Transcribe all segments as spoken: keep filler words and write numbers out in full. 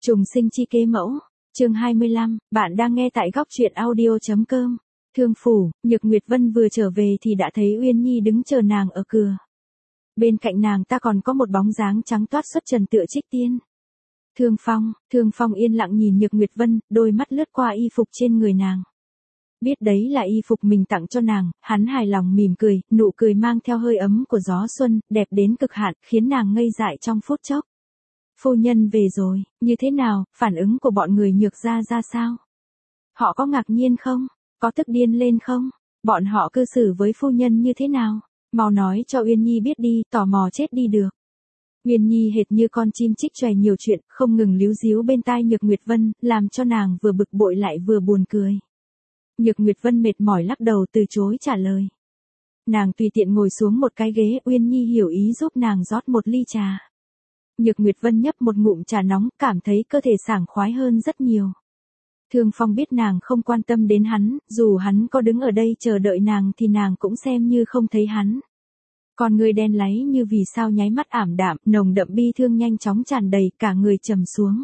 Trùng sinh chi kế mẫu, chương hai mươi lăm, bạn đang nghe tại góc truyện audio.com. Thương phủ, Nhược Nguyệt Vân vừa trở về thì đã thấy Uyên Nhi đứng chờ nàng ở cửa. Bên cạnh nàng ta còn có một bóng dáng trắng toát xuất trần tựa trích tiên. Thương Phong, Thương Phong yên lặng nhìn Nhược Nguyệt Vân, đôi mắt lướt qua y phục trên người nàng. Biết đấy là y phục mình tặng cho nàng, hắn hài lòng mỉm cười, nụ cười mang theo hơi ấm của gió xuân, đẹp đến cực hạn, khiến nàng ngây dại trong phút chốc. Phu nhân về rồi, như thế nào, phản ứng của bọn người Nhược gia ra sao? Họ có ngạc nhiên không? Có tức điên lên không? Bọn họ cư xử với phu nhân như thế nào? Mau nói cho Uyên Nhi biết đi, tò mò chết đi được. Uyên Nhi hệt như con chim chích choè nhiều chuyện, không ngừng líu díu bên tai Nhược Nguyệt Vân, làm cho nàng vừa bực bội lại vừa buồn cười. Nhược Nguyệt Vân mệt mỏi lắc đầu từ chối trả lời. Nàng tùy tiện ngồi xuống một cái ghế, Uyên Nhi hiểu ý giúp nàng rót một ly trà. Nhược Nguyệt Vân nhấp một ngụm trà nóng, cảm thấy cơ thể sảng khoái hơn rất nhiều. Thương Phong biết nàng không quan tâm đến hắn, dù hắn có đứng ở đây chờ đợi nàng thì nàng cũng xem như không thấy hắn. Con người đen láy như vì sao nháy mắt ảm đạm, nồng đậm bi thương nhanh chóng tràn đầy, cả người trầm xuống.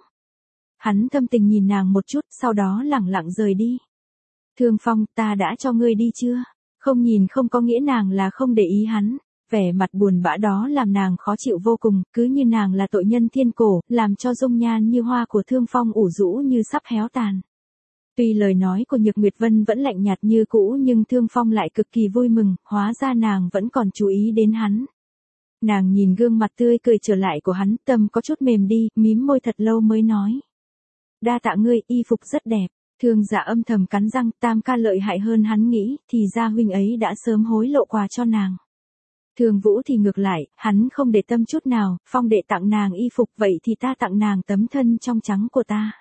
Hắn thâm tình nhìn nàng một chút, sau đó lẳng lặng rời đi. Thương Phong, ta đã cho ngươi đi chưa? Không nhìn không có nghĩa nàng là không để ý hắn. Vẻ mặt buồn bã đó làm nàng khó chịu vô cùng, cứ như nàng là tội nhân thiên cổ, làm cho dung nhan như hoa của Thương Phong ủ rũ như sắp héo tàn. Tuy lời nói của Nhược Nguyệt Vân vẫn lạnh nhạt như cũ nhưng Thương Phong lại cực kỳ vui mừng, hóa ra nàng vẫn còn chú ý đến hắn. Nàng nhìn gương mặt tươi cười trở lại của hắn, tâm có chút mềm đi, mím môi thật lâu mới nói. Đa tạ ngươi, y phục rất đẹp. Thương Dạ âm thầm cắn răng, Tam ca lợi hại hơn hắn nghĩ, thì ra huynh ấy đã sớm hối lộ quà cho nàng. Thương Vũ thì ngược lại, hắn không để tâm chút nào, Phong đệ tặng nàng y phục, vậy thì ta tặng nàng tấm thân trong trắng của ta.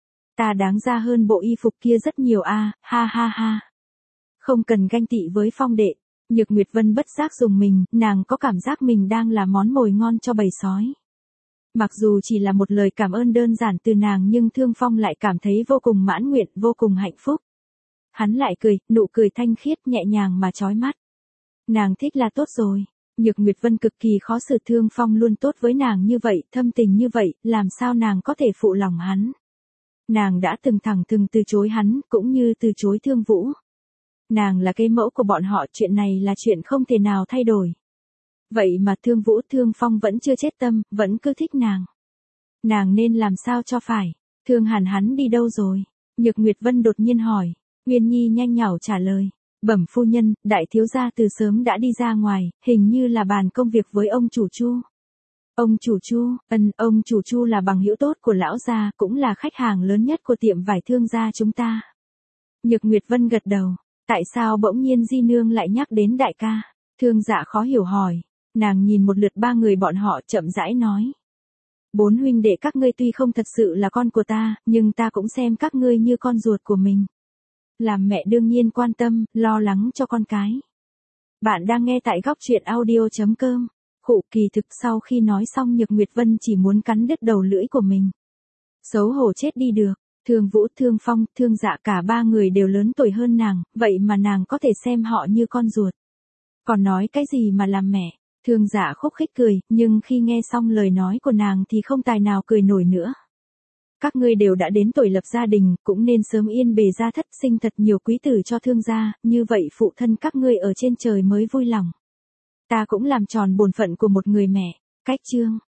Ta đáng ra hơn bộ y phục kia rất nhiều a, à, ha ha ha. Không cần ganh tị với Phong đệ. Nhược Nguyệt Vân bất giác dùng mình, nàng có cảm giác mình đang là món mồi ngon cho bầy sói. Mặc dù chỉ là một lời cảm ơn đơn giản từ nàng nhưng Thương Phong lại cảm thấy vô cùng mãn nguyện, vô cùng hạnh phúc. Hắn lại cười, nụ cười thanh khiết nhẹ nhàng mà chói mắt. Nàng thích là tốt rồi. Nhược Nguyệt Vân cực kỳ khó xử, Thương Phong luôn tốt với nàng như vậy, thâm tình như vậy, làm sao nàng có thể phụ lòng hắn. Nàng đã từng thẳng thừng từ chối hắn, cũng như từ chối Thương Vũ. Nàng là cái mẫu của bọn họ, chuyện này là chuyện không thể nào thay đổi. Vậy mà Thương Vũ, Thương Phong vẫn chưa chết tâm, vẫn cứ thích nàng. Nàng nên làm sao cho phải? Thương Hàn hắn đi đâu rồi? Nhược Nguyệt Vân đột nhiên hỏi. Uyên Nhi nhanh nhảu trả lời. Bẩm phu nhân, đại thiếu gia từ sớm đã đi ra ngoài, hình như là bàn công việc với ông chủ Chu. Ông chủ Chu, ân, ông chủ Chu là bằng hữu tốt của lão gia, cũng là khách hàng lớn nhất của tiệm vải Thương gia chúng ta. Nhược Nguyệt Vân gật đầu. Tại sao bỗng nhiên Di Nương lại nhắc đến đại ca? Thương Dạ khó hiểu hỏi. Nàng nhìn một lượt ba người bọn họ, chậm rãi nói. Bốn huynh đệ các ngươi tuy không thật sự là con của ta, nhưng ta cũng xem các ngươi như con ruột của mình. Làm mẹ đương nhiên quan tâm, lo lắng cho con cái. Bạn đang nghe tại góc truyện audio.com. Khụ, kỳ thực sau khi nói xong Nhược Nguyệt Vân chỉ muốn cắn đứt đầu lưỡi của mình. Xấu hổ chết đi được. Thương Vũ, Thương Phong, Thương Dạ cả ba người đều lớn tuổi hơn nàng, vậy mà nàng có thể xem họ như con ruột. Còn nói cái gì mà làm mẹ? Thương Dạ khúc khích cười, nhưng khi nghe xong lời nói của nàng thì không tài nào cười nổi nữa. Các ngươi đều đã đến tuổi lập gia đình, cũng nên sớm yên bề gia thất, sinh thật nhiều quý tử cho Thương gia, như vậy phụ thân các ngươi ở trên trời mới vui lòng. Ta cũng làm tròn bổn phận của một người mẹ. Cách chương.